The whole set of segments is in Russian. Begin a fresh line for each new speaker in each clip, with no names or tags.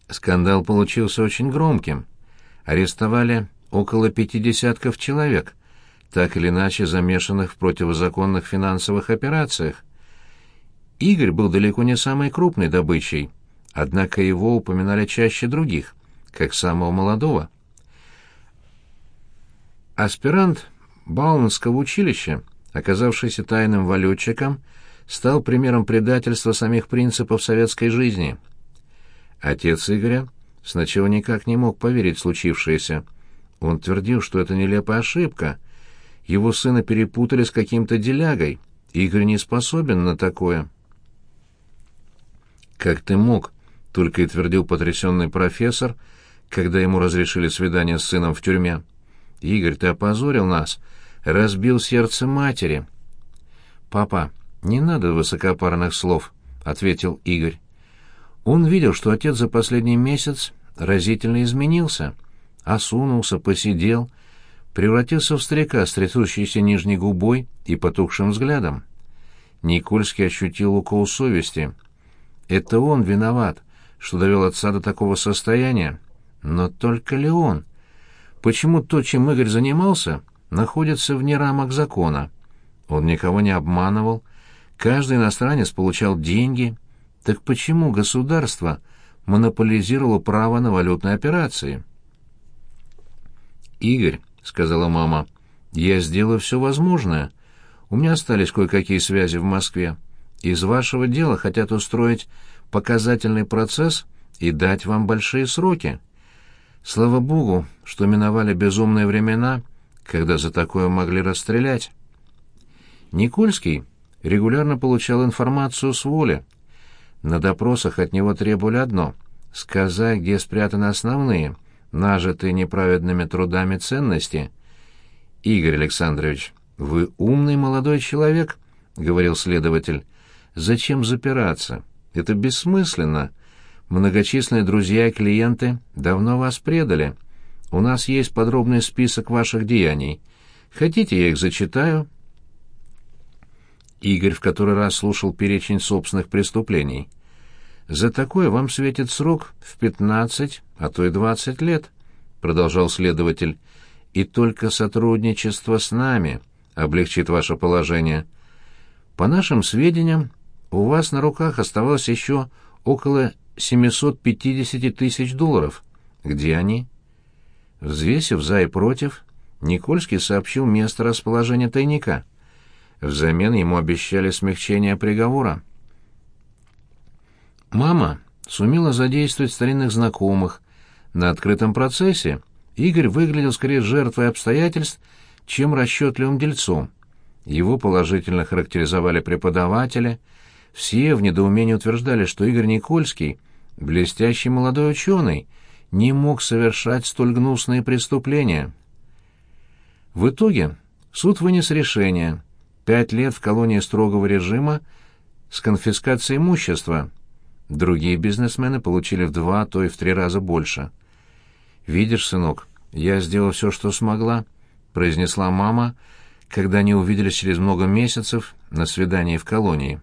Скандал получился очень громким. Арестовали около 50 человек, так или иначе замешанных в противозаконных финансовых операциях. Игорь был далеко не самой крупной добычей, однако его упоминали чаще других, как самого молодого. Аспирант Бауманского училища, оказавшийся тайным валютчиком, стал примером предательства самих принципов советской жизни. Отец Игоря сначала никак не мог поверить в случившееся. Он твердил, что это нелепая ошибка. Его сына перепутали с каким-то делягой. Игорь не способен на такое. «Как ты мог?» — только и твердил потрясенный профессор, когда ему разрешили свидание с сыном в тюрьме. «Игорь, ты опозорил нас, разбил сердце матери». «Папа, не надо высокопарных слов», — ответил Игорь. Он видел, что отец за последний месяц разительно изменился, осунулся, посидел, превратился в старика с трясущейся нижней губой и потухшим взглядом. Никольский ощутил укол совести. Это он виноват, что довел отца до такого состояния. Но только ли он? Почему то, чем Игорь занимался, находится вне рамок закона? Он никого не обманывал, каждый иностранец получал деньги. Так почему государство монополизировало право на валютные операции? «Игорь», — сказала мама, — «я сделаю все возможное. У меня остались кое-какие связи в Москве. Из вашего дела хотят устроить показательный процесс и дать вам большие сроки. Слава богу, что миновали безумные времена, когда за такое могли расстрелять». Никольский регулярно получал информацию с воли. На допросах от него требовали одно — сказать, где спрятаны основные, нажитые неправедными трудами ценности. «Игорь Александрович, вы умный молодой человек», — говорил следователь. «Зачем запираться? Это бессмысленно. Многочисленные друзья и клиенты давно вас предали. У нас есть подробный список ваших деяний. Хотите, я их зачитаю?» Игорь в который раз слушал перечень собственных преступлений. «За такое вам светит срок в 15, а то и 20 лет», — продолжал следователь. «И только сотрудничество с нами облегчит ваше положение. По нашим сведениям, у вас на руках оставалось еще около 750 тысяч долларов. Где они?» Взвесив за и против, Никольский сообщил место расположения тайника. Взамен ему обещали смягчение приговора. Мама сумела задействовать старинных знакомых. На открытом процессе Игорь выглядел скорее жертвой обстоятельств, чем расчетливым дельцом. Его положительно характеризовали преподаватели. Все в недоумении утверждали, что Игорь Никольский, блестящий молодой ученый, не мог совершать столь гнусные преступления. В итоге суд вынес решение: 5 лет в колонии строгого режима с конфискацией имущества. Другие бизнесмены получили в 2, а то и в 3 раза больше. «Видишь, сынок, я сделала все, что смогла», — произнесла мама, когда они увиделись через много месяцев на свидании в колонии.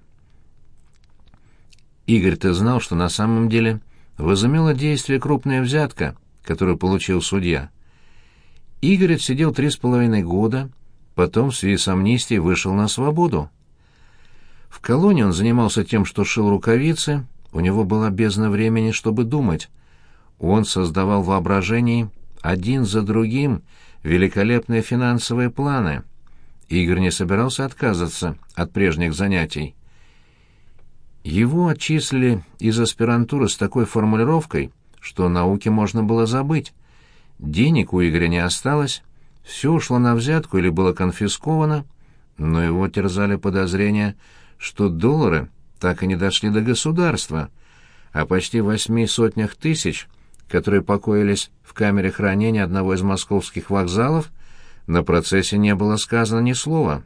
«Игорь, ты знал, что на самом деле возымела действие крупная взятка, которую получил судья?» Игорь отсидел 3,5 года, потом в связи с амнистией вышел на свободу. В колонии он занимался тем, что шил рукавицы, у него была бездна времени, чтобы думать. Он создавал в воображении один за другим великолепные финансовые планы. Игорь не собирался отказываться от прежних занятий. Его отчислили из аспирантуры с такой формулировкой, что о науке можно было забыть. Денег у Игоря не осталось, все ушло на взятку или было конфисковано, но его терзали подозрения, что доллары так и не дошли до государства, а почти 800 тысяч, которые покоились в камере хранения одного из московских вокзалов, на процессе не было сказано ни слова.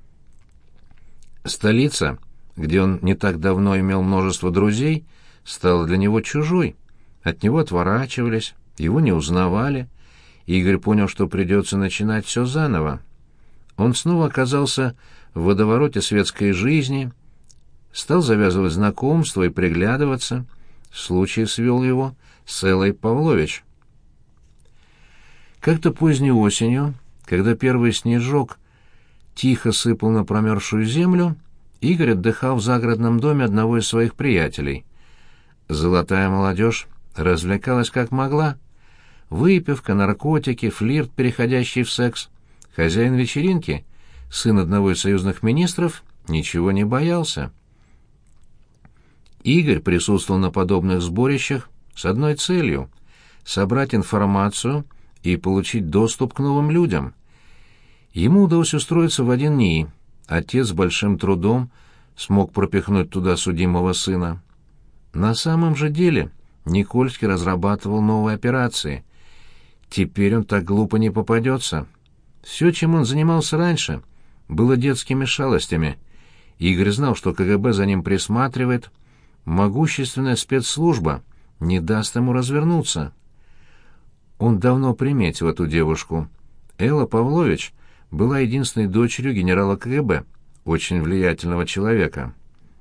Столица, где он не так давно имел множество друзей, стала для него чужой. От него отворачивались, его не узнавали. Игорь понял, что придется начинать все заново. Он снова оказался в водовороте светской жизни, стал завязывать знакомства и приглядываться. случай свел его с Эллой Павлович. Как-то поздней осенью, когда первый снежок тихо сыпал на промерзшую землю, Игорь отдыхал в загородном доме одного из своих приятелей. Золотая молодежь развлекалась как могла. Выпивка, наркотики, флирт, переходящий в секс. Хозяин вечеринки, сын одного из союзных министров, ничего не боялся. Игорь присутствовал на подобных сборищах с одной целью — собрать информацию и получить доступ к новым людям. Ему удалось устроиться в один НИИ. Отец с большим трудом смог пропихнуть туда судимого сына. На самом же деле Никольский разрабатывал новые операции. Теперь он так глупо не попадется. Все, чем он занимался раньше, было детскими шалостями. Игорь знал, что КГБ за ним присматривает. Могущественная спецслужба не даст ему развернуться. Он давно приметил эту девушку. Элла Павлович была единственной дочерью генерала КГБ, очень влиятельного человека.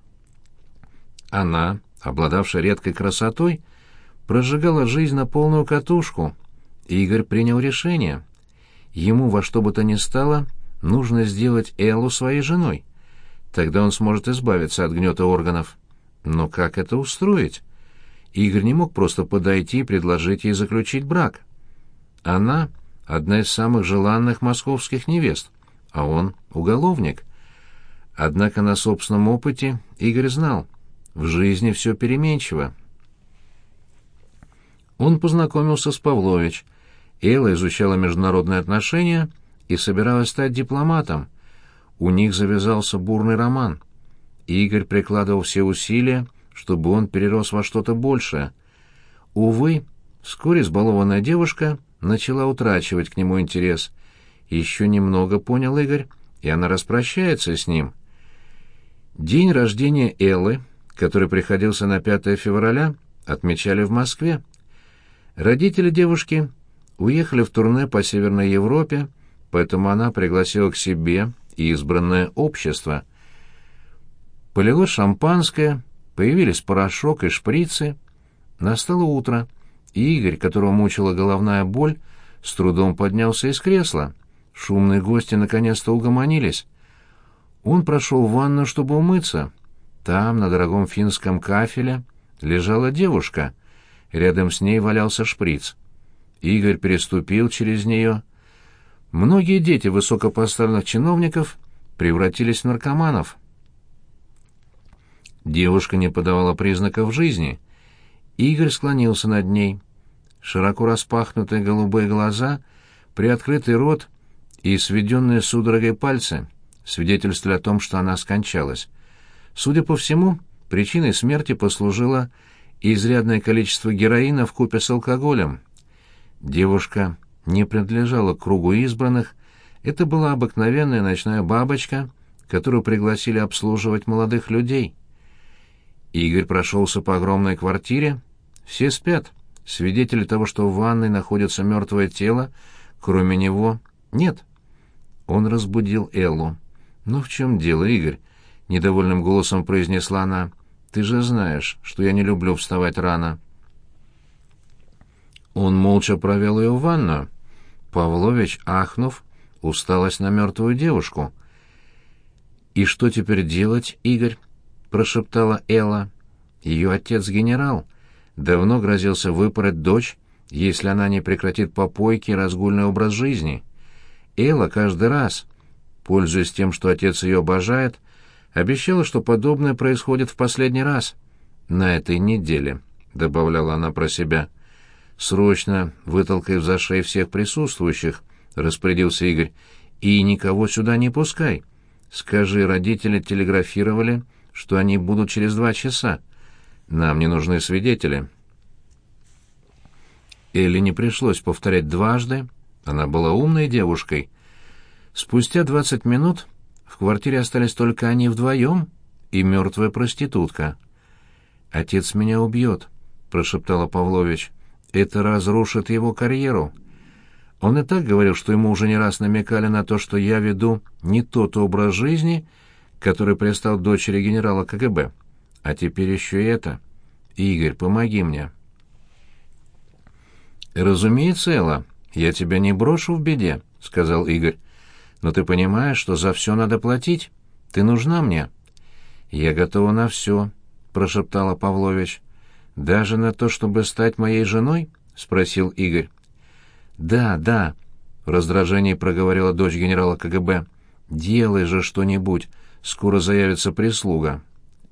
Она, обладавшая редкой красотой, прожигала жизнь на полную катушку. Игорь принял решение. Ему во что бы то ни стало нужно сделать Эллу своей женой. Тогда он сможет избавиться от гнета органов. Но как это устроить? Игорь не мог просто подойти и предложить ей заключить брак. Она — одна из самых желанных московских невест, а он — уголовник. Однако на собственном опыте Игорь знал — в жизни все переменчиво. Он познакомился с Павлович. Элла изучала международные отношения и собиралась стать дипломатом. У них завязался бурный роман. Игорь прикладывал все усилия, чтобы он перерос во что-то большее. Увы, вскоре избалованная девушка начала утрачивать к нему интерес. Еще немного, понял Игорь, и она распрощается с ним. День рождения Эллы, который приходился на 5 февраля, отмечали в Москве. Родители девушки уехали в турне по Северной Европе, поэтому она пригласила к себе избранное общество. Полилось шампанское, появились порошок и шприцы. Настало утро, и Игорь, которого мучила головная боль, с трудом поднялся из кресла. Шумные гости наконец-то угомонились. Он прошел в ванную, чтобы умыться. Там, на дорогом финском кафеле, лежала девушка. Рядом с ней валялся шприц. Игорь переступил через нее. Многие дети высокопоставленных чиновников превратились в наркоманов. Девушка не подавала признаков жизни. Игорь склонился над ней. Широко распахнутые голубые глаза, приоткрытый рот и сведенные судорогой пальцы свидетельствовали о том, что она скончалась. Судя по всему, причиной смерти послужило изрядное количество героина вкупе с алкоголем. Девушка не принадлежала к кругу избранных. Это была обыкновенная ночная бабочка, которую пригласили обслуживать молодых людей. Игорь прошелся по огромной квартире. Все спят. Свидетелей того, что в ванной находится мертвое тело, кроме него, нет. Он разбудил Эллу. «Ну в чем дело, Игорь?» — недовольным голосом произнесла она. «Ты же знаешь, что я не люблю вставать рано». Он молча провел ее в ванную. Павлович, ахнув, уставилась на мертвую девушку. «И что теперь делать, Игорь?» — прошептала Элла. «Ее отец генерал. Давно грозился выпороть дочь, если она не прекратит попойки и разгульный образ жизни. Элла каждый раз, пользуясь тем, что отец ее обожает, обещала, что подобное происходит в последний раз. На этой неделе», — добавляла она про себя. «Срочно вытолкай в зашей всех присутствующих», — распорядился Игорь, — «и никого сюда не пускай. Скажи, родители телеграфировали, что они будут через 2 часа. Нам не нужны свидетели». Элле не пришлось повторять дважды, она была умной девушкой. Спустя 20 минут в квартире остались только они вдвоем и мертвая проститутка. «Отец меня убьет», — прошептала Павлович. «Это разрушит его карьеру. Он и так говорил, что ему уже не раз намекали на то, что я веду не тот образ жизни, который пристал дочери генерала КГБ. А теперь еще и это. Игорь, помоги мне». «Разумеется, Элла, я тебя не брошу в беде», — сказал Игорь. «Но ты понимаешь, что за все надо платить? Ты нужна мне». «Я готова на все», — прошептала Павлович. «Даже на то, чтобы стать моей женой?» — спросил Игорь. «Да, да», — в раздражении проговорила дочь генерала КГБ. «Делай же что-нибудь, скоро заявится прислуга».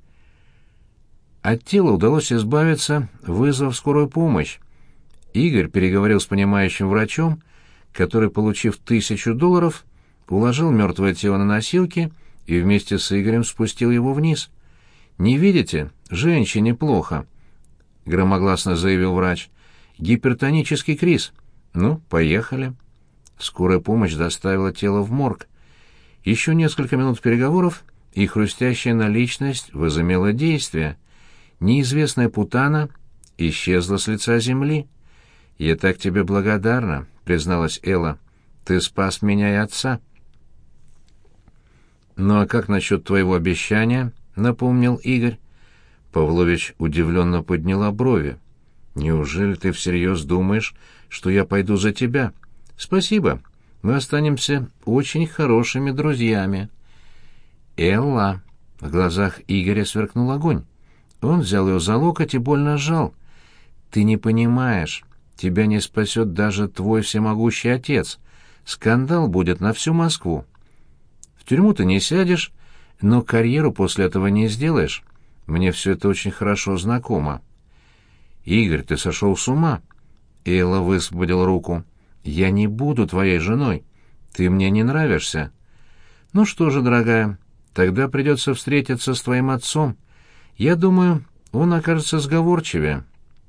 От тела удалось избавиться, вызвав скорую помощь. Игорь переговорил с понимающим врачом, который, получив $1000, уложил мертвое тело на носилки и вместе с Игорем спустил его вниз. «Не видите? Женщине плохо», — громогласно заявил врач. «Гипертонический криз. Ну, поехали». Скорая помощь доставила тело в морг. Еще несколько минут переговоров, и хрустящая наличность возымела действие. Неизвестная путана исчезла с лица земли. «Я так тебе благодарна», — призналась Элла. «Ты спас меня и отца». «Ну а как насчет твоего обещания?» — напомнил Игорь. Павлович удивленно подняла брови. «Неужели ты всерьез думаешь, что я пойду за тебя? Спасибо. Мы останемся очень хорошими друзьями». «Элла!» — в глазах Игоря сверкнул огонь. Он взял ее за локоть и больно сжал. «Ты не понимаешь. Тебя не спасет даже твой всемогущий отец. Скандал будет на всю Москву. В тюрьму ты не сядешь, но карьеру после этого не сделаешь. Мне все это очень хорошо знакомо». «Игорь, ты сошел с ума?» Элла высвободила руку. «Я не буду твоей женой. Ты мне не нравишься». «Ну что же, дорогая, тогда придется встретиться с твоим отцом. Я думаю, он окажется сговорчивее».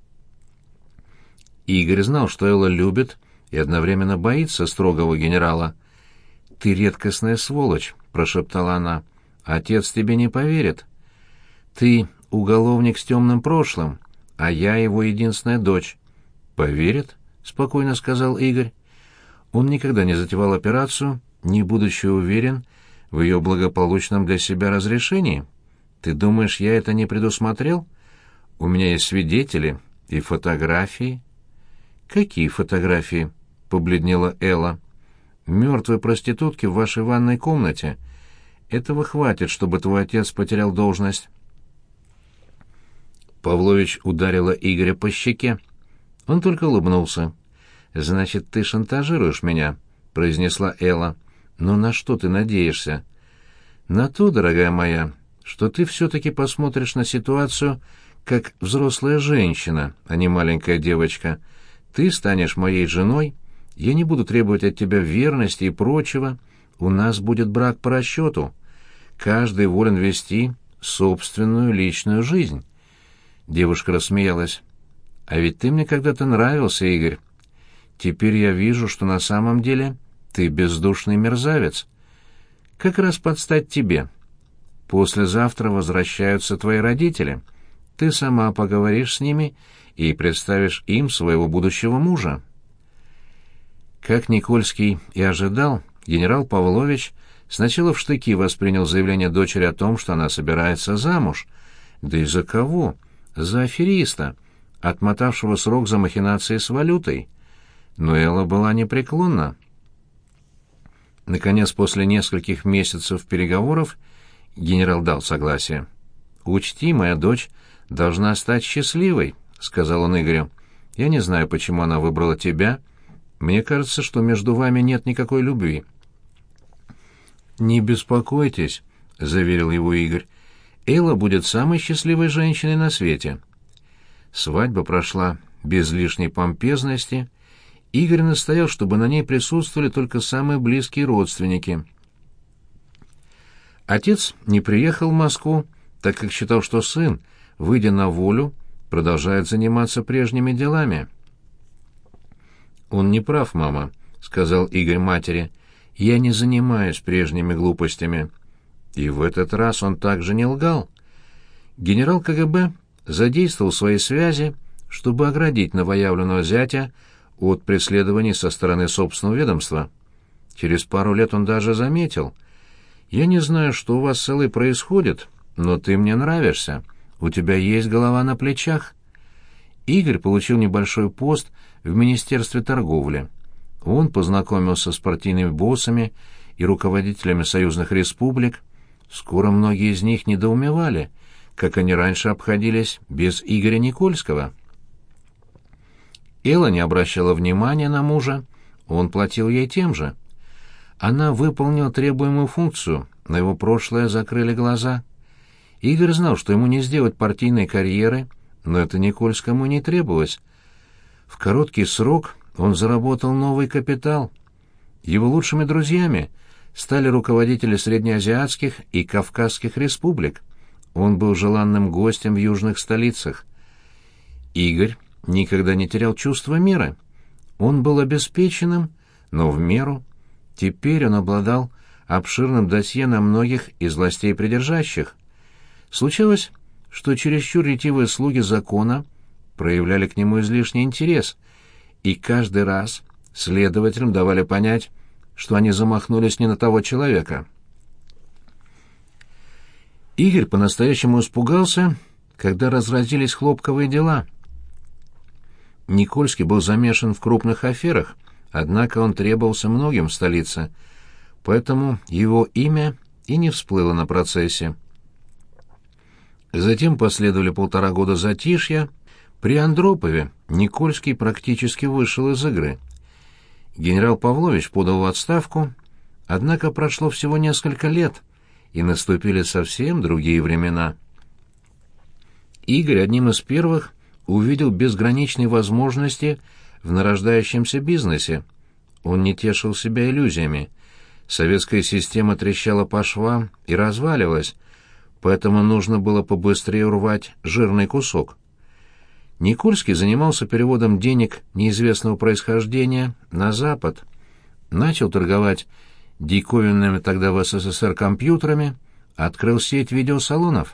Игорь знал, что Элла любит и одновременно боится строгого генерала. «Ты редкостная сволочь», — прошептала она. «Отец тебе не поверит. Ты уголовник с темным прошлым, а я его единственная дочь». «Поверит?» — спокойно сказал Игорь. Он никогда не затевал операцию, не будучи уверен в ее благополучном для себя разрешении. «Ты думаешь, я это не предусмотрел? У меня есть свидетели и фотографии». «Какие фотографии?» — побледнела Элла. «Мертвой проститутки в вашей ванной комнате. Этого хватит, чтобы твой отец потерял должность». Павлович ударила Игоря по щеке. Он только улыбнулся. «Значит, ты шантажируешь меня», — произнесла Элла. «Но на что ты надеешься?» «На то, дорогая моя, что ты все-таки посмотришь на ситуацию как взрослая женщина, а не маленькая девочка. Ты станешь моей женой, я не буду требовать от тебя верности и прочего. У нас будет брак по расчету. Каждый волен вести собственную личную жизнь». Девушка рассмеялась. «А ведь ты мне когда-то нравился, Игорь. Теперь я вижу, что на самом деле ты бездушный мерзавец. Как раз под стать тебе. Послезавтра возвращаются твои родители. Ты сама поговоришь с ними и представишь им своего будущего мужа». Как Никольский и ожидал, генерал Павлович сначала в штыки воспринял заявление дочери о том, что она собирается замуж. Да и за кого? За афериста, отмотавшего срок за махинации с валютой. Но Элла была непреклонна. Наконец, после нескольких месяцев переговоров, генерал дал согласие. «Учти, моя дочь должна стать счастливой», — сказал он Игорю. «Я не знаю, почему она выбрала тебя. Мне кажется, что между вами нет никакой любви». «Не беспокойтесь», — заверил его Игорь. «Элла будет самой счастливой женщиной на свете». Свадьба прошла без лишней помпезности. Игорь настоял, чтобы на ней присутствовали только самые близкие родственники. Отец не приехал в Москву, так как считал, что сын, выйдя на волю, продолжает заниматься прежними делами. «Он не прав, мама», — сказал Игорь матери. «Я не занимаюсь прежними глупостями». И в этот раз он также не лгал. Генерал КГБ задействовал свои связи, чтобы оградить новоявленного зятя от преследований со стороны собственного ведомства. Через пару лет он даже заметил: «Я не знаю, что у вас с Эллой происходит, но ты мне нравишься. у тебя есть голова на плечах. Игорь получил небольшой пост в Министерстве торговли. Он познакомился с партийными боссами и руководителями союзных республик. Скоро многие из них недоумевали, как они раньше обходились без Игоря Никольского. Элла не обращала внимания на мужа, он платил ей тем же. Она выполнила требуемую функцию, на его прошлое закрыли глаза. Игорь знал, что ему не сделать партийной карьеры, но это Никольскому не требовалось. В короткий срок он заработал новый капитал. Его лучшими друзьями стали руководители среднеазиатских и кавказских республик. Он был желанным гостем в южных столицах. Игорь никогда не терял чувства меры. Он был обеспеченным, но в меру. Теперь он обладал обширным досье на многих из властей придержащих. Случалось, что чересчур ретивые слуги закона проявляли к нему излишний интерес, и каждый раз следователям давали понять, что они замахнулись не на того человека. Игорь по-настоящему испугался, когда разразились хлопковые дела. Никольский был замешан в крупных аферах, однако он требовался многим в столице, поэтому его имя и не всплыло на процессе. Затем последовали 1,5 года затишья. При Андропове Никольский практически вышел из игры. Генерал Павлович подал в отставку, однако прошло всего несколько лет, и наступили совсем другие времена. Игорь одним из первых увидел безграничные возможности в нарождающемся бизнесе. Он не тешил себя иллюзиями. Советская система трещала по швам и разваливалась, поэтому нужно было побыстрее урвать жирный кусок. Никольский занимался переводом денег неизвестного происхождения на Запад, начал торговать диковинными тогда в СССР компьютерами, открыл сеть видеосалонов.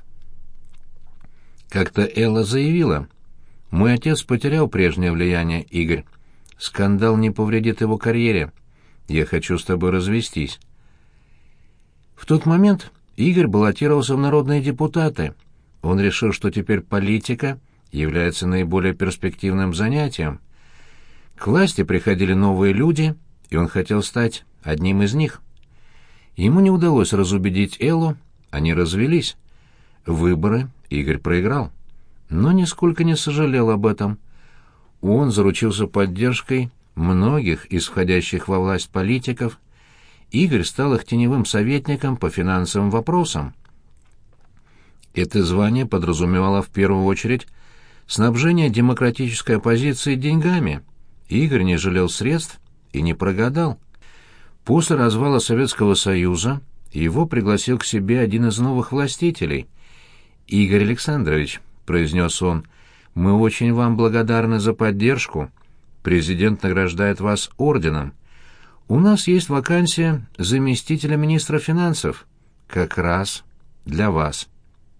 Как-то Элла заявила: «Мой отец потерял прежнее влияние, Игорь. Скандал не повредит его карьере. Я хочу с тобой развестись». В тот момент Игорь баллотировался в народные депутаты. Он решил, что теперь политика является наиболее перспективным занятием. К власти приходили новые люди, и он хотел стать одним из них. Ему не удалось разубедить Эллу, они развелись. Выборы Игорь проиграл, но нисколько не сожалел об этом. Он заручился поддержкой многих из входящих во власть политиков. Игорь стал их теневым советником по финансовым вопросам. Это звание подразумевало в первую очередь снабжение демократической оппозиции деньгами. Игорь не жалел средств и не прогадал. После развала Советского Союза его пригласил к себе один из новых властителей. «Игорь Александрович», — произнес он, — «мы очень вам благодарны за поддержку. Президент награждает вас орденом. У нас есть вакансия заместителя министра финансов. Как раз для вас».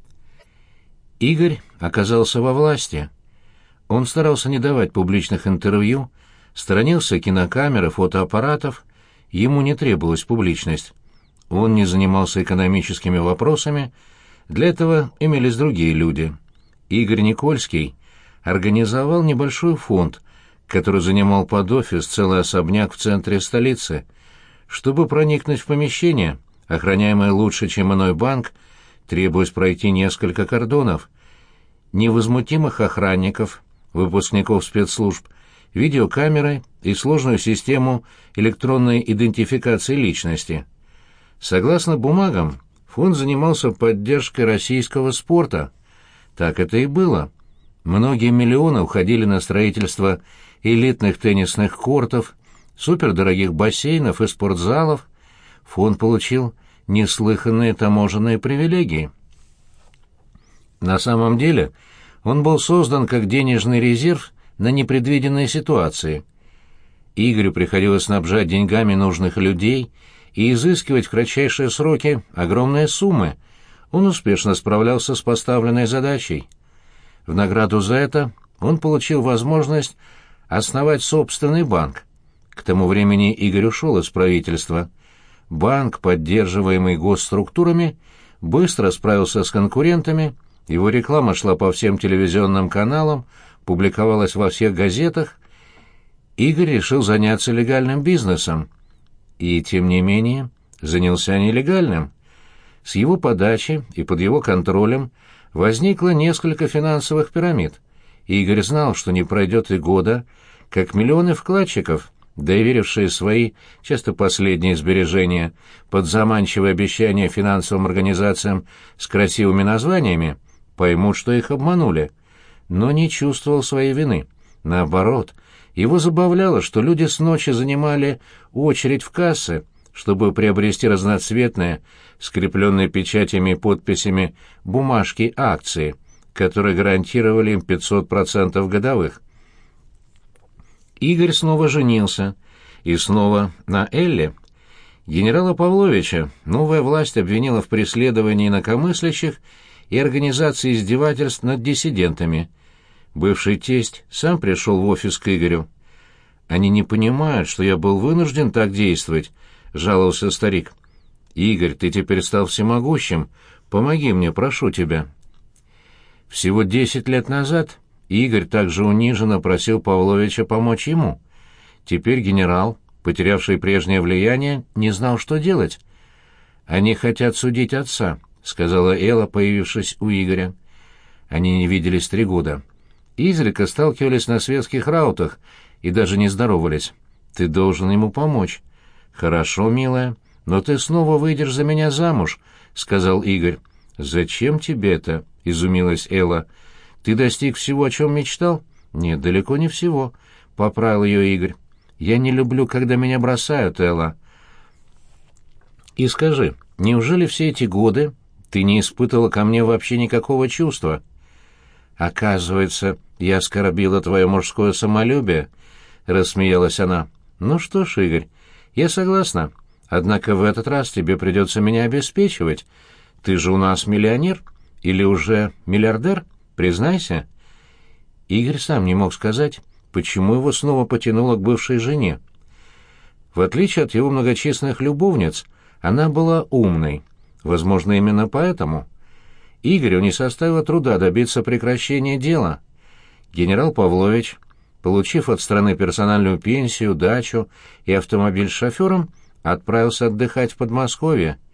Игорь оказался во власти. Он старался не давать публичных интервью, сторонился кинокамер и фотоаппаратов, ему не требовалась публичность. Он не занимался экономическими вопросами, для этого имелись другие люди. Игорь Никольский организовал небольшой фонд, который занимал под офис целый особняк в центре столицы. Чтобы проникнуть в помещение, охраняемое лучше, чем иной банк, требуясь пройти несколько кордонов. Невозмутимых охранников, выпускников спецслужб, видеокамеры и сложную систему электронной идентификации личности. Согласно бумагам, фонд занимался поддержкой российского спорта. Так это и было. Многие миллионы уходили на строительство элитных теннисных кортов, супердорогих бассейнов и спортзалов. Фонд получил неслыханные таможенные привилегии. На самом деле он был создан как денежный резерв на непредвиденные ситуации. Игорю приходилось снабжать деньгами нужных людей и изыскивать в кратчайшие сроки огромные суммы. Он успешно справлялся с поставленной задачей. В награду за это он получил возможность основать собственный банк. К тому времени Игорь ушел из правительства. Банк, поддерживаемый госструктурами, быстро справился с конкурентами Его реклама шла по всем телевизионным каналам, публиковалась во всех газетах. Игорь решил заняться легальным бизнесом. И, тем не менее, занялся нелегальным. С его подачи и под его контролем возникло несколько финансовых пирамид. Игорь знал, что не пройдет и года, как миллионы вкладчиков, доверившие свои, часто последние сбережения, под заманчивые обещания финансовым организациям с красивыми названиями, поймут, что их обманули, но не чувствовал своей вины. Наоборот, его забавляло, что люди с ночи занимали очередь в кассы, чтобы приобрести разноцветные, скрепленные печатями и подписями, бумажки акции, которые гарантировали им 500% годовых. Игорь снова женился. И снова на Элле. Генерала Павловича новая власть обвинила в преследовании инакомыслящих и организации издевательств над диссидентами. Бывший тесть сам пришел в офис к Игорю. «Они не понимают, что я был вынужден так действовать», — жаловался старик. «Игорь, ты теперь стал всемогущим. Помоги мне, прошу тебя». Всего 10 лет назад Игорь также униженно просил Павловича помочь ему. Теперь генерал, потерявший прежнее влияние, не знал, что делать. «Они хотят судить отца», — сказала Элла, появившись у Игоря. Они не виделись 3 года. Изредка сталкивались на светских раутах и даже не здоровались. «Ты должен ему помочь». «Хорошо, милая, но ты снова выйдешь за меня замуж», — сказал Игорь. «Зачем тебе это?» — изумилась Элла. «Ты достиг всего, о чем мечтал?» «Нет, далеко не всего», — поправил ее Игорь. «Я не люблю, когда меня бросают, Элла». «И скажи, неужели все эти годы ты не испытывала ко мне вообще никакого чувства?» «Оказывается, я оскорбила твое мужское самолюбие», — рассмеялась она. «Ну что ж, Игорь, я согласна. Однако в этот раз тебе придется меня обеспечивать. Ты же у нас миллионер или уже миллиардер, признайся». Игорь сам не мог сказать, почему его снова потянуло к бывшей жене. В отличие от его многочисленных любовниц, она была умной. Возможно, именно поэтому. Игорю не составило труда добиться прекращения дела. Генерал Павлович, получив от страны персональную пенсию, дачу и автомобиль с шофером, отправился отдыхать в Подмосковье.